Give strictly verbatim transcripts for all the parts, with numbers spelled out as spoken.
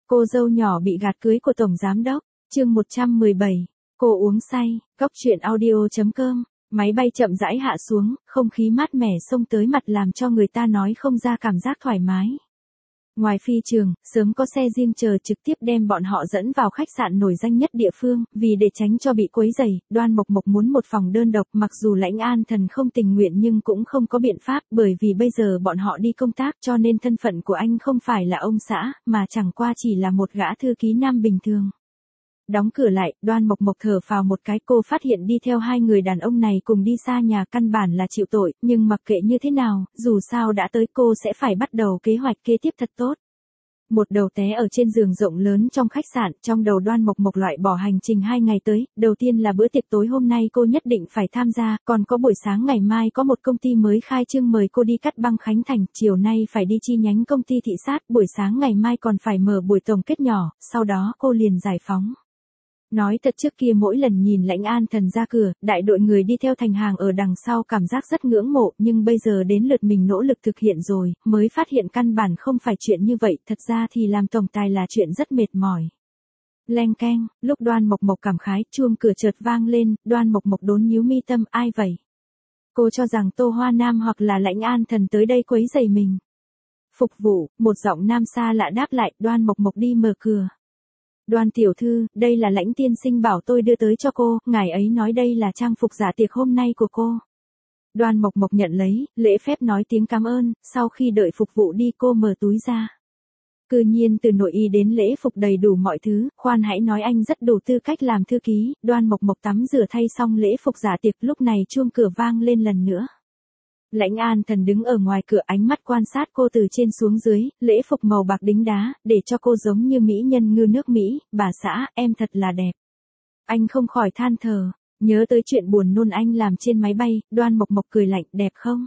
Cô dâu nhỏ bị gạt cưới của Tổng Giám Đốc, chương một trăm mười bảy, cô uống say, Cóc truyện audio.com, máy bay chậm rãi hạ xuống, không khí mát mẻ xông tới mặt làm cho người ta nói không ra cảm giác thoải mái. Ngoài phi trường, sớm có xe riêng chờ trực tiếp đem bọn họ dẫn vào khách sạn nổi danh nhất địa phương, vì để tránh cho bị quấy rầy, Đoan Mộc Mộc muốn một phòng đơn độc, mặc dù Lãnh An Thần không tình nguyện nhưng cũng không có biện pháp, bởi vì bây giờ bọn họ đi công tác cho nên thân phận của anh không phải là ông xã, mà chẳng qua chỉ là một gã thư ký nam bình thường. Đóng cửa lại, Đoan Mộc Mộc thở phào một cái, cô phát hiện đi theo hai người đàn ông này cùng đi xa nhà căn bản là chịu tội, nhưng mặc kệ như thế nào, dù sao đã tới cô sẽ phải bắt đầu kế hoạch kế tiếp thật tốt. Một đầu té ở trên giường rộng lớn trong khách sạn, trong đầu Đoan Mộc Mộc loại bỏ hành trình hai ngày tới, đầu tiên là bữa tiệc tối hôm nay cô nhất định phải tham gia, còn có buổi sáng ngày mai có một công ty mới khai trương mời cô đi cắt băng Khánh Thành, chiều nay phải đi chi nhánh công ty thị sát, buổi sáng ngày mai còn phải mở buổi tổng kết nhỏ, sau đó cô liền giải phóng. Nói thật trước kia mỗi lần nhìn Lãnh An Thần ra cửa, đại đội người đi theo thành hàng ở đằng sau cảm giác rất ngưỡng mộ, nhưng bây giờ đến lượt mình nỗ lực thực hiện rồi, mới phát hiện căn bản không phải chuyện như vậy, thật ra thì làm tổng tài là chuyện rất mệt mỏi. Leng keng, lúc Đoan Mộc Mộc cảm khái, chuông cửa chợt vang lên, Đoan Mộc Mộc đốn nhíu mi tâm, ai vậy? Cô cho rằng Tô Hoa Nam hoặc là Lãnh An Thần tới đây quấy rầy mình. Phục vụ, một giọng nam xa lạ đáp lại, Đoan Mộc Mộc đi mở cửa. Đoan tiểu thư, đây là Lãnh tiên sinh bảo tôi đưa tới cho cô, ngài ấy nói đây là trang phục giả tiệc hôm nay của cô. Đoan Mộc Mộc nhận lấy, lễ phép nói tiếng cảm ơn, sau khi đợi phục vụ đi cô mở túi ra. Cư nhiên từ nội y đến lễ phục đầy đủ mọi thứ, khoan hãy nói anh rất đủ tư cách làm thư ký, Đoan Mộc Mộc tắm rửa thay xong lễ phục giả tiệc, lúc này chuông cửa vang lên lần nữa. Lãnh An Thần đứng ở ngoài cửa, ánh mắt quan sát cô từ trên xuống dưới, lễ phục màu bạc đính đá, để cho cô giống như mỹ nhân ngư nước Mỹ, bà xã, em thật là đẹp. Anh không khỏi than thở, nhớ tới chuyện buồn nôn anh làm trên máy bay, Đoan Mộc Mộc cười lạnh, đẹp không?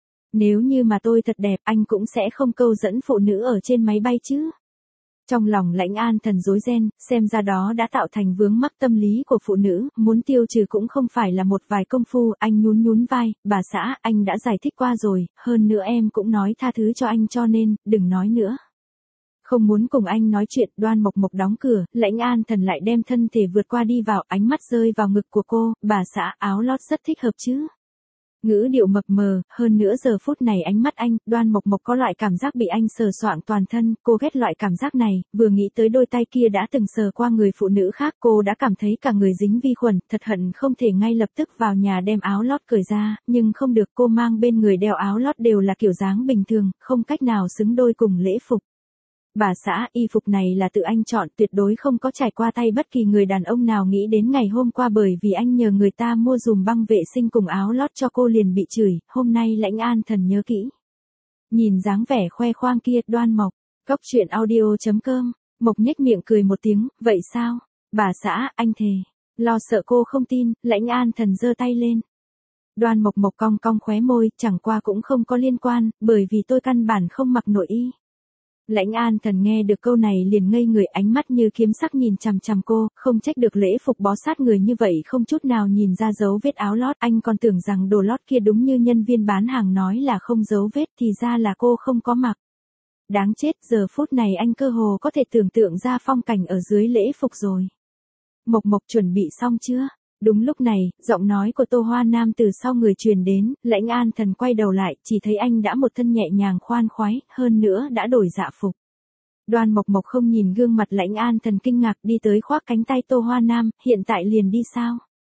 Nếu như mà tôi thật đẹp, anh cũng sẽ không câu dẫn phụ nữ ở trên máy bay chứ. Trong lòng Lãnh An Thần rối ren, xem ra đó đã tạo thành vướng mắc tâm lý của phụ nữ, muốn tiêu trừ cũng không phải là một vài công phu, anh nhún nhún vai, bà xã, anh đã giải thích qua rồi, hơn nữa em cũng nói tha thứ cho anh cho nên, đừng nói nữa. Không muốn cùng anh nói chuyện, Đoan Mộc Mộc đóng cửa, Lãnh An Thần lại đem thân thể vượt qua đi vào, ánh mắt rơi vào ngực của cô, bà xã, áo lót rất thích hợp chứ. Ngữ điệu mập mờ, hơn nữa giờ phút này ánh mắt anh, Đoan Mộc Mộc có loại cảm giác bị anh sờ soạng toàn thân, cô ghét loại cảm giác này, vừa nghĩ tới đôi tay kia đã từng sờ qua người phụ nữ khác, cô đã cảm thấy cả người dính vi khuẩn, thật hận không thể ngay lập tức vào nhà đem áo lót cởi ra, nhưng không được, cô mang bên người đeo áo lót đều là kiểu dáng bình thường, không cách nào xứng đôi cùng lễ phục. Bà xã, y phục này là tự anh chọn, tuyệt đối không có trải qua tay bất kỳ người đàn ông nào nghĩ đến ngày hôm qua bởi vì anh nhờ người ta mua dùm băng vệ sinh cùng áo lót cho cô liền bị chửi, hôm nay Lãnh An Thần nhớ kỹ. Nhìn dáng vẻ khoe khoang kia, Đoan Mộc, Cóc truyện audio.com, Mộc nhếch miệng cười một tiếng, vậy sao? Bà xã, anh thề. Lo sợ cô không tin, Lãnh An Thần giơ tay lên. Đoan Mộc Mộc cong cong khóe môi, chẳng qua cũng không có liên quan, bởi vì tôi căn bản không mặc nội y. Lãnh An Thần nghe được câu này liền ngây người, ánh mắt như kiếm sắc nhìn chằm chằm cô, không trách được lễ phục bó sát người như vậy không chút nào nhìn ra dấu vết áo lót, anh còn tưởng rằng đồ lót kia đúng như nhân viên bán hàng nói là không dấu vết thì ra là cô không có mặc. Đáng chết, giờ phút này anh cơ hồ có thể tưởng tượng ra phong cảnh ở dưới lễ phục rồi. Mộc Mộc chuẩn bị xong chưa? Đúng lúc này, giọng nói của Tô Hoa Nam từ sau người truyền đến, Lãnh An Thần quay đầu lại, chỉ thấy anh đã một thân nhẹ nhàng khoan khoái, hơn nữa đã đổi dạ phục. Đoan Mộc Mộc không nhìn gương mặt Lãnh An Thần kinh ngạc đi tới khoác cánh tay Tô Hoa Nam, hiện tại liền đi sao?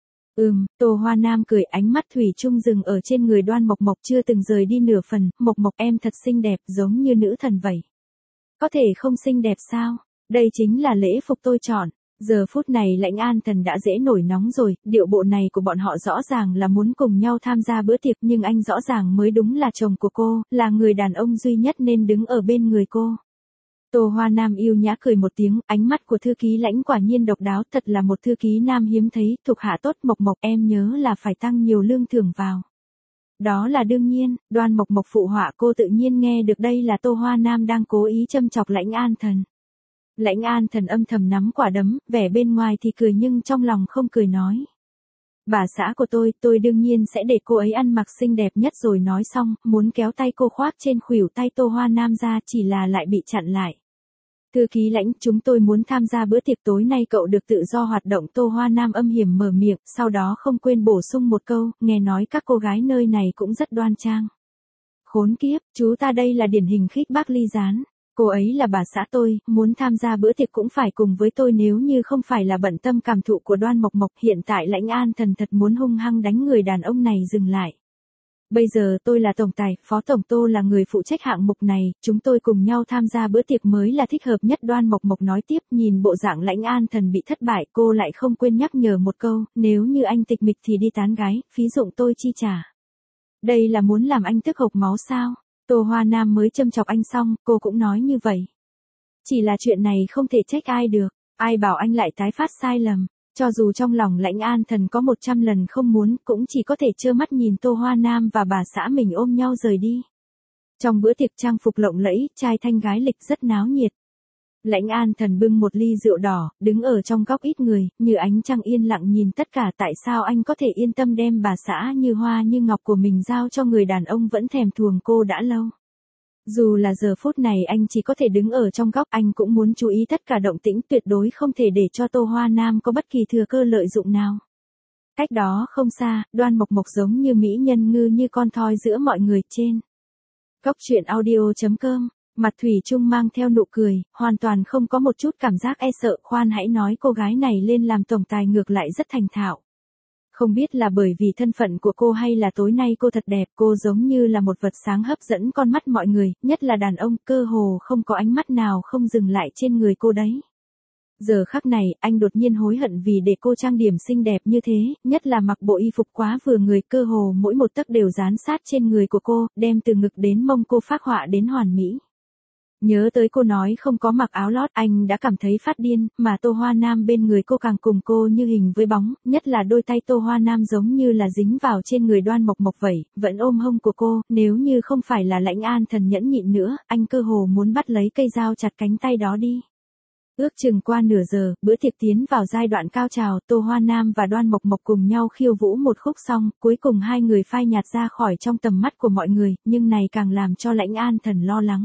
Ừm, Tô Hoa Nam cười, ánh mắt thủy chung dừng ở trên người Đoan Mộc Mộc chưa từng rời đi nửa phần, Mộc Mộc em thật xinh đẹp giống như nữ thần vậy. Có thể không xinh đẹp sao? Đây chính là lễ phục tôi chọn. Giờ phút này Lãnh An Thần đã dễ nổi nóng rồi, điệu bộ này của bọn họ rõ ràng là muốn cùng nhau tham gia bữa tiệc nhưng anh rõ ràng mới đúng là chồng của cô, là người đàn ông duy nhất nên đứng ở bên người cô. Tô Hoa Nam yêu nhã cười một tiếng, ánh mắt của thư ký Lãnh quả nhiên độc đáo, thật là một thư ký nam hiếm thấy, thuộc hạ tốt. Mộc Mộc em nhớ là phải tăng nhiều lương thưởng vào. Đó là đương nhiên, Đoan Mộc Mộc phụ họa, cô tự nhiên nghe được đây là Tô Hoa Nam đang cố ý châm chọc Lãnh An Thần. Lãnh An Thần âm thầm nắm quả đấm, vẻ bên ngoài thì cười nhưng trong lòng không cười nói. Bà xã của tôi, tôi đương nhiên sẽ để cô ấy ăn mặc xinh đẹp nhất rồi nói xong, muốn kéo tay cô khoác trên khuỷu tay Tô Hoa Nam ra chỉ là lại bị chặn lại. Thư ký Lãnh, chúng tôi muốn tham gia bữa tiệc tối nay, cậu được tự do hoạt động. Tô Hoa Nam âm hiểm mở miệng, sau đó không quên bổ sung một câu, nghe nói các cô gái nơi này cũng rất đoan trang. Khốn kiếp, chú ta đây là điển hình khích bác ly gián. Cô ấy là bà xã tôi, muốn tham gia bữa tiệc cũng phải cùng với tôi, nếu như không phải là bận tâm cảm thụ của Đoan Mộc Mộc. Hiện tại Lãnh An Thần thật muốn hung hăng đánh người đàn ông này dừng lại. Bây giờ tôi là tổng tài, phó tổng Tô là người phụ trách hạng mục này, chúng tôi cùng nhau tham gia bữa tiệc mới là thích hợp nhất. Đoan Mộc Mộc nói tiếp, nhìn bộ dạng Lãnh An Thần bị thất bại, cô lại không quên nhắc nhở một câu, nếu như anh tịch mịch thì đi tán gái, phí dụng tôi chi trả. Đây là muốn làm anh tức hộc máu sao? Tô Hoa Nam mới châm chọc anh xong, cô cũng nói như vậy. Chỉ là chuyện này không thể trách ai được, ai bảo anh lại tái phát sai lầm. Cho dù trong lòng Lãnh An Thần có một trăm lần không muốn, cũng chỉ có thể trơ mắt nhìn Tô Hoa Nam và bà xã mình ôm nhau rời đi. Trong bữa tiệc trang phục lộng lẫy, trai thanh gái lịch rất náo nhiệt. Lãnh An Thần bưng một ly rượu đỏ, đứng ở trong góc ít người, như ánh trăng yên lặng nhìn tất cả. Tại sao anh có thể yên tâm đem bà xã như hoa như ngọc của mình giao cho người đàn ông vẫn thèm thuồng cô đã lâu? Dù là giờ phút này anh chỉ có thể đứng ở trong góc, anh cũng muốn chú ý tất cả động tĩnh, tuyệt đối không thể để cho Tô Hoa Nam có bất kỳ thừa cơ lợi dụng nào. Cách đó không xa, Đoan Mộc Mộc giống như mỹ nhân ngư, như con thoi giữa mọi người. Trên Góc Truyện Audio chấm com, mặt thủy chung mang theo nụ cười, hoàn toàn không có một chút cảm giác e sợ. Khoan hãy nói, cô gái này lên làm tổng tài ngược lại rất thành thạo. Không biết là bởi vì thân phận của cô hay là tối nay cô thật đẹp, cô giống như là một vật sáng hấp dẫn con mắt mọi người, nhất là đàn ông, cơ hồ không có ánh mắt nào không dừng lại trên người cô đấy. Giờ khắc này, anh đột nhiên hối hận vì để cô trang điểm xinh đẹp như thế, nhất là mặc bộ y phục quá vừa người, cơ hồ mỗi một tấc đều dán sát trên người của cô, đem từ ngực đến mông cô phác họa đến hoàn mỹ. Nhớ tới cô nói không có mặc áo lót, anh đã cảm thấy phát điên, mà Tô Hoa Nam bên người cô càng cùng cô như hình với bóng, nhất là đôi tay Tô Hoa Nam giống như là dính vào trên người Đoan Mộc Mộc vậy, vẫn ôm hông của cô, nếu như không phải là Lãnh An Thần nhẫn nhịn nữa, anh cơ hồ muốn bắt lấy cây dao chặt cánh tay đó đi. Ước chừng qua nửa giờ, bữa tiệc tiến vào giai đoạn cao trào, Tô Hoa Nam và Đoan Mộc Mộc cùng nhau khiêu vũ một khúc xong, cuối cùng hai người phai nhạt ra khỏi trong tầm mắt của mọi người, nhưng này càng làm cho Lãnh An Thần lo lắng.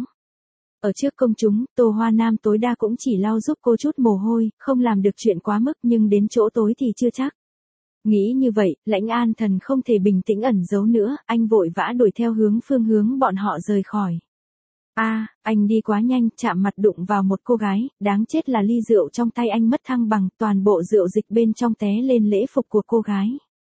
Ở trước công chúng, Tô Hoa Nam tối đa cũng chỉ lau giúp cô chút mồ hôi, không làm được chuyện quá mức, nhưng đến chỗ tối thì chưa chắc. Nghĩ như vậy, Lãnh An Thần không thể bình tĩnh ẩn giấu nữa, anh vội vã đuổi theo hướng phương hướng bọn họ rời khỏi. A, à, anh đi quá nhanh, chạm mặt đụng vào một cô gái, đáng chết là ly rượu trong tay anh mất thăng bằng, toàn bộ rượu dịch bên trong té lên lễ phục của cô gái.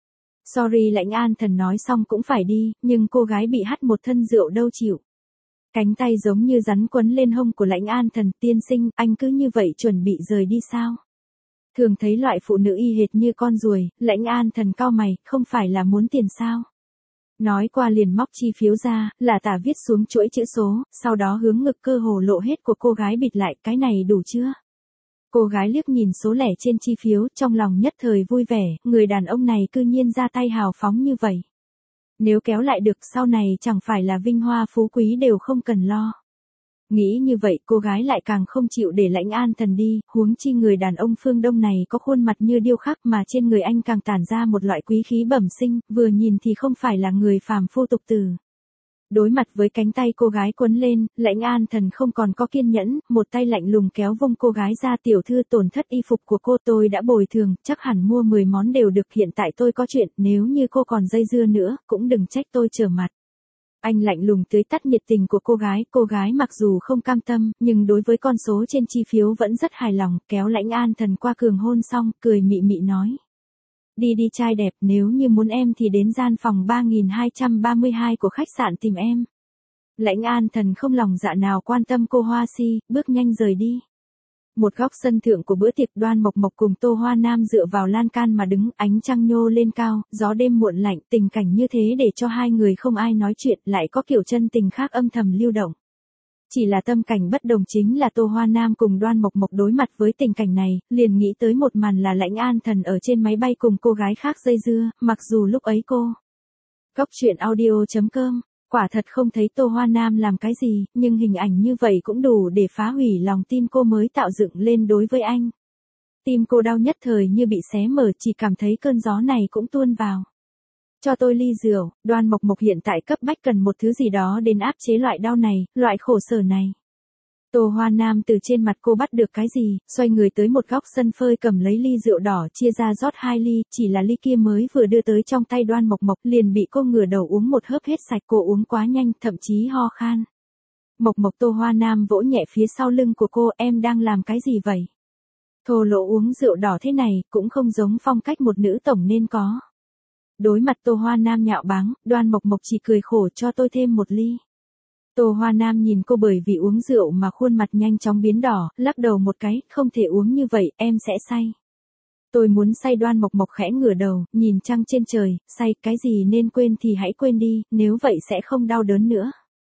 Sorry, Lãnh An Thần nói xong cũng phải đi, nhưng cô gái bị hắt một thân rượu đâu chịu. Cánh tay giống như rắn quấn lên hông của Lãnh An Thần, tiên sinh, anh cứ như vậy chuẩn bị rời đi sao? Thường thấy loại phụ nữ y hệt như con ruồi, Lãnh An Thần cau mày, không phải là muốn tiền sao? Nói qua liền móc chi phiếu ra, là tả viết xuống chuỗi chữ số, sau đó hướng ngực cơ hồ lộ hết của cô gái bịt lại, cái này đủ chưa? Cô gái liếc nhìn số lẻ trên chi phiếu, trong lòng nhất thời vui vẻ, người đàn ông này cư nhiên ra tay hào phóng như vậy. Nếu kéo lại được sau này chẳng phải là vinh hoa phú quý đều không cần lo. Nghĩ như vậy cô gái lại càng không chịu để Lãnh An Thần đi, huống chi người đàn ông phương Đông này có khuôn mặt như điêu khắc, mà trên người anh càng tản ra một loại quý khí bẩm sinh, vừa nhìn thì không phải là người phàm phu tục tử. Đối mặt với cánh tay cô gái quấn lên, Lãnh An Thần không còn có kiên nhẫn, một tay lạnh lùng kéo vung cô gái ra. Tiểu thư, tổn thất y phục của cô tôi đã bồi thường, chắc hẳn mua mười món đều được, hiện tại tôi có chuyện, nếu như cô còn dây dưa nữa, cũng đừng trách tôi trở mặt. Anh lạnh lùng tưới tắt nhiệt tình của cô gái, cô gái mặc dù không cam tâm, nhưng đối với con số trên chi phiếu vẫn rất hài lòng, kéo Lãnh An Thần qua cường hôn xong, cười mị mị nói. Đi đi trai đẹp, nếu như muốn em thì đến gian phòng ba nghìn hai trăm ba mươi hai của khách sạn tìm em. Lãnh An Thần không lòng dạ nào quan tâm cô Hoa Si, bước nhanh rời đi. Một góc sân thượng của bữa tiệc, Đoan Mộc Mộc cùng Tô Hoa Nam dựa vào lan can mà đứng, ánh trăng nhô lên cao, gió đêm muộn lạnh, tình cảnh như thế để cho hai người không ai nói chuyện, lại có kiểu chân tình khác âm thầm lưu động. Chỉ là tâm cảnh bất đồng chính là Tô Hoa Nam cùng Đoan Mộc Mộc đối mặt với tình cảnh này, liền nghĩ tới một màn là Lãnh An Thần ở trên máy bay cùng cô gái khác dây dưa, mặc dù lúc ấy cô. Góc Truyện Audio chấm com, quả thật không thấy Tô Hoa Nam làm cái gì, nhưng hình ảnh như vậy cũng đủ để phá hủy lòng tin cô mới tạo dựng lên đối với anh. Tim cô đau nhất thời như bị xé mở, chỉ cảm thấy cơn gió này cũng tuôn vào. Cho tôi ly rượu, Đoan Mộc Mộc hiện tại cấp bách cần một thứ gì đó đến áp chế loại đau này, loại khổ sở này. Tô Hoa Nam từ trên mặt cô bắt được cái gì, xoay người tới một góc sân phơi cầm lấy ly rượu đỏ chia ra rót hai ly, chỉ là ly kia mới vừa đưa tới trong tay Đoan Mộc Mộc liền bị cô ngửa đầu uống một hớp hết sạch, cô uống quá nhanh, thậm chí ho khan. Mộc Mộc. Tô Hoa Nam vỗ nhẹ phía sau lưng của cô, em đang làm cái gì vậy? Thô lỗ uống rượu đỏ thế này, cũng không giống phong cách một nữ tổng nên có. Đối mặt Tô Hoa Nam nhạo báng, Đoan Mộc Mộc chỉ cười khổ, cho tôi thêm một ly. Tô Hoa Nam nhìn cô bởi vì uống rượu mà khuôn mặt nhanh chóng biến đỏ, lắc đầu một cái, không thể uống như vậy, em sẽ say. Tôi muốn say. Đoan Mộc Mộc khẽ ngửa đầu, nhìn trăng trên trời, say, cái gì nên quên thì hãy quên đi, nếu vậy sẽ không đau đớn nữa.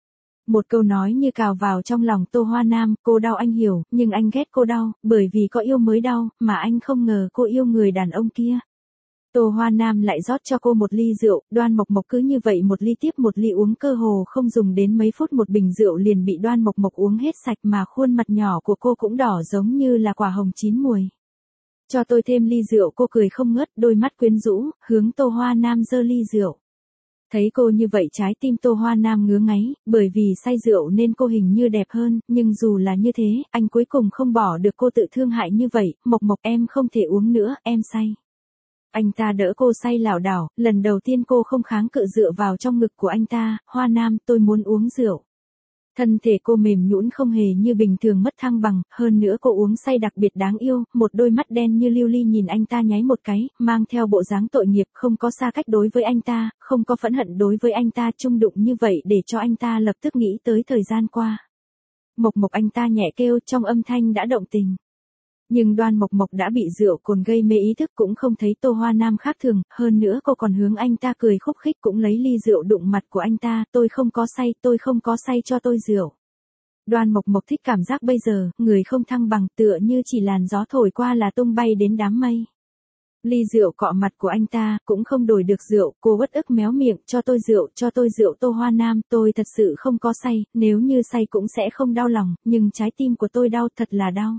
Một câu nói như cào vào trong lòng Tô Hoa Nam, cô đau anh hiểu, nhưng anh ghét cô đau, bởi vì có yêu mới đau, mà anh không ngờ cô yêu người đàn ông kia. Tô Hoa Nam lại rót cho cô một ly rượu, Đoan Mộc Mộc cứ như vậy một ly tiếp một ly uống, cơ hồ không dùng đến mấy phút một bình rượu liền bị Đoan Mộc Mộc uống hết sạch, mà khuôn mặt nhỏ của cô cũng đỏ giống như là quả hồng chín mùi. Cho tôi thêm ly rượu, cô cười không ngớt, đôi mắt quyến rũ, hướng Tô Hoa Nam giơ ly rượu. Thấy cô như vậy trái tim Tô Hoa Nam ngứa ngáy, bởi vì say rượu nên cô hình như đẹp hơn, nhưng dù là như thế, anh cuối cùng không bỏ được cô tự thương hại như vậy. Mộc Mộc, em không thể uống nữa, em say. Anh ta đỡ cô say lảo đảo, lần đầu tiên cô không kháng cự dựa vào trong ngực của anh ta. Hoa Nam, tôi muốn uống rượu. Thân thể cô mềm nhũn không hề như bình thường mất thăng bằng, hơn nữa cô uống say đặc biệt đáng yêu, một đôi mắt đen như lưu ly nhìn anh ta nháy một cái, mang theo bộ dáng tội nghiệp, không có xa cách đối với anh ta, không có phẫn hận đối với anh ta, chung đụng như vậy để cho anh ta lập tức nghĩ tới thời gian qua. Mộc Mộc, anh ta nhẹ kêu, trong âm thanh đã động tình. Nhưng Đoan Mộc Mộc đã bị rượu cồn gây mê ý thức, cũng không thấy Tô Hoa Nam khác thường, hơn nữa cô còn hướng anh ta cười khúc khích, cũng lấy ly rượu đụng mặt của anh ta, tôi không có say, tôi không có say, cho tôi rượu. Đoan Mộc Mộc thích cảm giác bây giờ, người không thăng bằng, tựa như chỉ làn gió thổi qua là tung bay đến đám mây. Ly rượu cọ mặt của anh ta, cũng không đổi được rượu, cô uất ức méo miệng, cho tôi rượu, cho tôi rượu. Tô Hoa Nam, tôi thật sự không có say, nếu như say cũng sẽ không đau lòng, nhưng trái tim của tôi đau, thật là đau.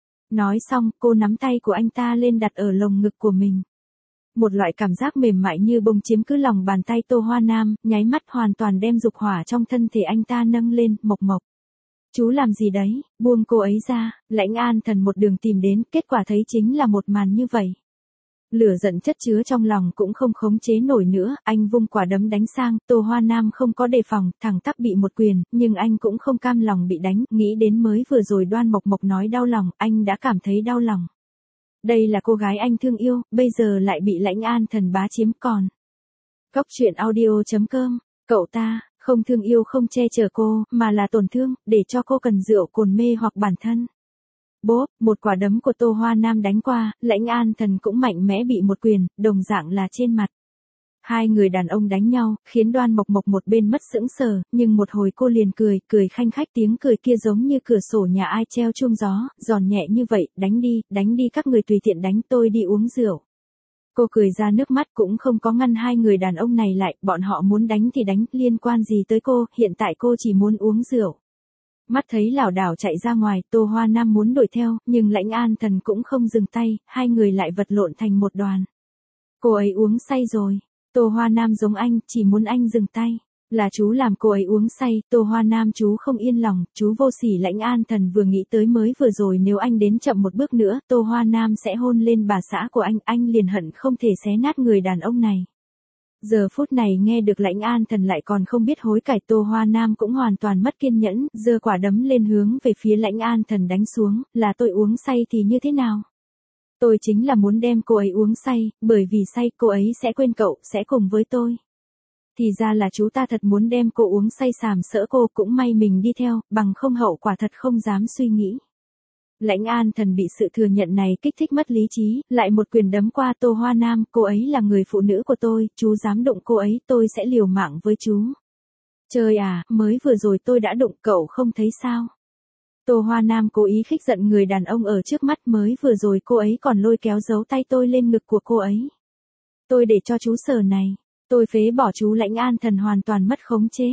Nói xong, cô nắm tay của anh ta lên đặt ở lồng ngực của mình. Một loại cảm giác mềm mại như bông chiếm cứ lòng bàn tay Tô Hoa Nam, nháy mắt hoàn toàn đem dục hỏa trong thân thể anh ta nâng lên. Mộc Mộc, chú làm gì đấy, buông cô ấy ra. Lãnh An Thần một đường tìm đến, kết quả thấy chính là một màn như vậy. Lửa giận chất chứa trong lòng cũng không khống chế nổi nữa, anh vung quả đấm đánh sang, Tô Hoa Nam không có đề phòng, thẳng tắp bị một quyền, nhưng anh cũng không cam lòng bị đánh, nghĩ đến mới vừa rồi Đoan Mộc Mộc nói đau lòng, anh đã cảm thấy đau lòng. Đây là cô gái anh thương yêu, bây giờ lại bị Lãnh An Thần bá chiếm còn. Cóc truyện audio chấm com, cậu ta, không thương yêu không che chở cô, mà là tổn thương, để cho cô cần rượu cồn mê hoặc bản thân. Bốp, một quả đấm của Tô Hoa Nam đánh qua, Lãnh An Thần cũng mạnh mẽ bị một quyền, đồng dạng là trên mặt. Hai người đàn ông đánh nhau, khiến Đoan Mộc Mộc một bên mất sững sờ, nhưng một hồi cô liền cười, cười khanh khách, tiếng cười kia giống như cửa sổ nhà ai treo chuông gió, giòn nhẹ như vậy, đánh đi, đánh đi các người tùy tiện đánh, tôi đi uống rượu. Cô cười ra nước mắt, cũng không có ngăn hai người đàn ông này lại, bọn họ muốn đánh thì đánh, liên quan gì tới cô, hiện tại cô chỉ muốn uống rượu. Mắt thấy lảo đảo chạy ra ngoài, Tô Hoa Nam muốn đuổi theo, nhưng Lãnh An Thần cũng không dừng tay, hai người lại vật lộn thành một đoàn. Cô ấy uống say rồi. Tô Hoa Nam giống anh, chỉ muốn anh dừng tay. Là chú làm cô ấy uống say. Tô Hoa Nam, chú không yên lòng, chú vô sỉ. Lãnh An Thần vừa nghĩ tới mới vừa rồi nếu anh đến chậm một bước nữa, Tô Hoa Nam sẽ hôn lên bà xã của anh, anh liền hận không thể xé nát người đàn ông này. Giờ phút này nghe được Lãnh An Thần lại còn không biết hối cải, Tô Hoa Nam cũng hoàn toàn mất kiên nhẫn, giơ quả đấm lên hướng về phía Lãnh An Thần đánh xuống, là tôi uống say thì như thế nào? Tôi chính là muốn đem cô ấy uống say, bởi vì say cô ấy sẽ quên cậu, sẽ cùng với tôi. Thì ra là chú ta thật muốn đem cô uống say sàm sỡ, cô cũng may mình đi theo, bằng không hậu quả thật không dám suy nghĩ. Lãnh An Thần bị sự thừa nhận này kích thích mất lý trí, lại một quyền đấm qua Tô Hoa Nam, cô ấy là người phụ nữ của tôi, chú dám đụng cô ấy, tôi sẽ liều mạng với chú. Trời à, mới vừa rồi tôi đã đụng cậu không thấy sao? Tô Hoa Nam cố ý khích giận người đàn ông ở trước mắt, mới vừa rồi cô ấy còn lôi kéo giấu tay tôi lên ngực của cô ấy. Tôi để cho chú sờ này, tôi phế bỏ chú. Lãnh An Thần hoàn toàn mất khống chế.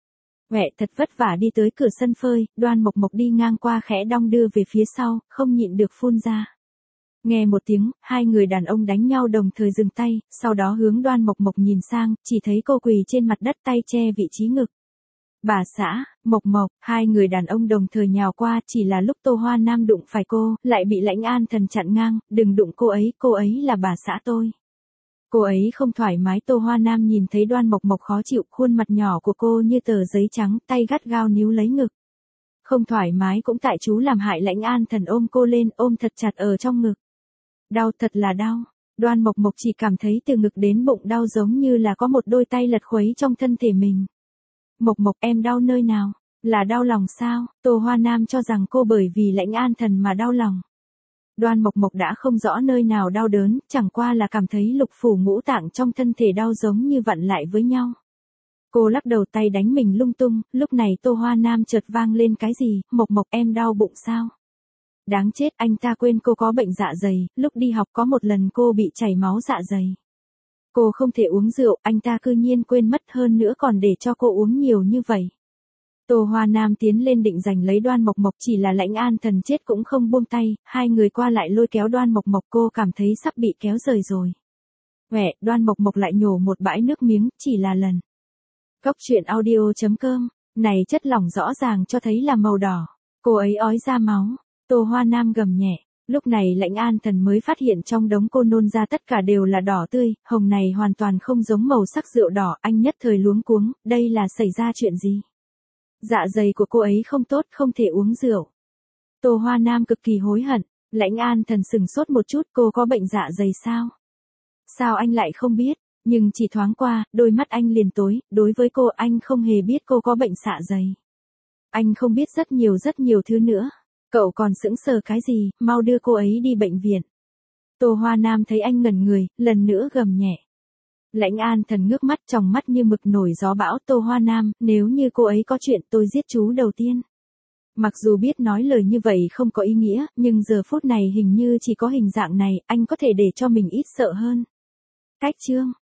Mẹ thật vất vả đi tới cửa sân phơi, Đoan Mộc Mộc đi ngang qua khẽ đong đưa về phía sau, không nhịn được phun ra. Nghe một tiếng, hai người đàn ông đánh nhau đồng thời dừng tay, sau đó hướng Đoan Mộc Mộc nhìn sang, chỉ thấy cô quỳ trên mặt đất tay che vị trí ngực. Bà xã, Mộc Mộc, hai người đàn ông đồng thời nhào qua, chỉ là lúc Tô Hoa Nam đụng phải cô, lại bị Lãnh An Thần chặn ngang, đừng đụng cô ấy, cô ấy là bà xã tôi. Cô ấy không thoải mái. Tô Hoa Nam nhìn thấy Đoan Mộc Mộc khó chịu, khuôn mặt nhỏ của cô như tờ giấy trắng, tay gắt gao níu lấy ngực. Không thoải mái cũng tại chú làm hại. Lãnh An Thần ôm cô lên, ôm thật chặt ở trong ngực. Đau, thật là đau. Đoan Mộc Mộc chỉ cảm thấy từ ngực đến bụng đau, giống như là có một đôi tay lật khuấy trong thân thể mình. Mộc Mộc, em đau nơi nào? Là đau lòng sao? Tô Hoa Nam cho rằng cô bởi vì Lãnh An Thần mà đau lòng. Đoan Mộc Mộc đã không rõ nơi nào đau đớn, chẳng qua là cảm thấy lục phủ ngũ tạng trong thân thể đau giống như vặn lại với nhau. Cô lắc đầu, tay đánh mình lung tung, lúc này Tô Hoa Nam chợt vang lên cái gì, Mộc Mộc em đau bụng sao? Đáng chết, anh ta quên cô có bệnh dạ dày, lúc đi học có một lần cô bị chảy máu dạ dày. Cô không thể uống rượu, anh ta cư nhiên quên mất, hơn nữa còn để cho cô uống nhiều như vậy. Tô Hoa Nam tiến lên định giành lấy Đoan Mộc Mộc, chỉ là Lãnh An Thần chết cũng không buông tay, hai người qua lại lôi kéo Đoan Mộc Mộc, cô cảm thấy sắp bị kéo rời rồi. Mẹ, Đoan Mộc Mộc lại nhổ một bãi nước miếng, chỉ là lần. Cốc truyện audio chấm com, này chất lỏng rõ ràng cho thấy là màu đỏ, cô ấy ói ra máu. Tô Hoa Nam gầm nhẹ, lúc này Lãnh An Thần mới phát hiện trong đống cô nôn ra tất cả đều là đỏ tươi, hồng này hoàn toàn không giống màu sắc rượu đỏ, anh nhất thời luống cuống, đây là xảy ra chuyện gì? Dạ dày của cô ấy không tốt, không thể uống rượu. Tô Hoa Nam cực kỳ hối hận. Lãnh An Thần sừng sốt một chút, cô có bệnh dạ dày sao? Sao anh lại không biết? Nhưng chỉ thoáng qua, đôi mắt anh liền tối, đối với cô anh không hề biết cô có bệnh dạ dày. Anh không biết rất nhiều rất nhiều thứ nữa. Cậu còn sững sờ cái gì, mau đưa cô ấy đi bệnh viện. Tô Hoa Nam thấy anh ngẩn người, lần nữa gầm nhẹ. Lãnh An Thần ngước mắt, tròng mắt như mực nổi gió bão. Tô Hoa Nam, nếu như cô ấy có chuyện tôi giết chú đầu tiên. Mặc dù biết nói lời như vậy không có ý nghĩa, nhưng giờ phút này hình như chỉ có hình dạng này, anh có thể để cho mình ít sợ hơn. Cách chương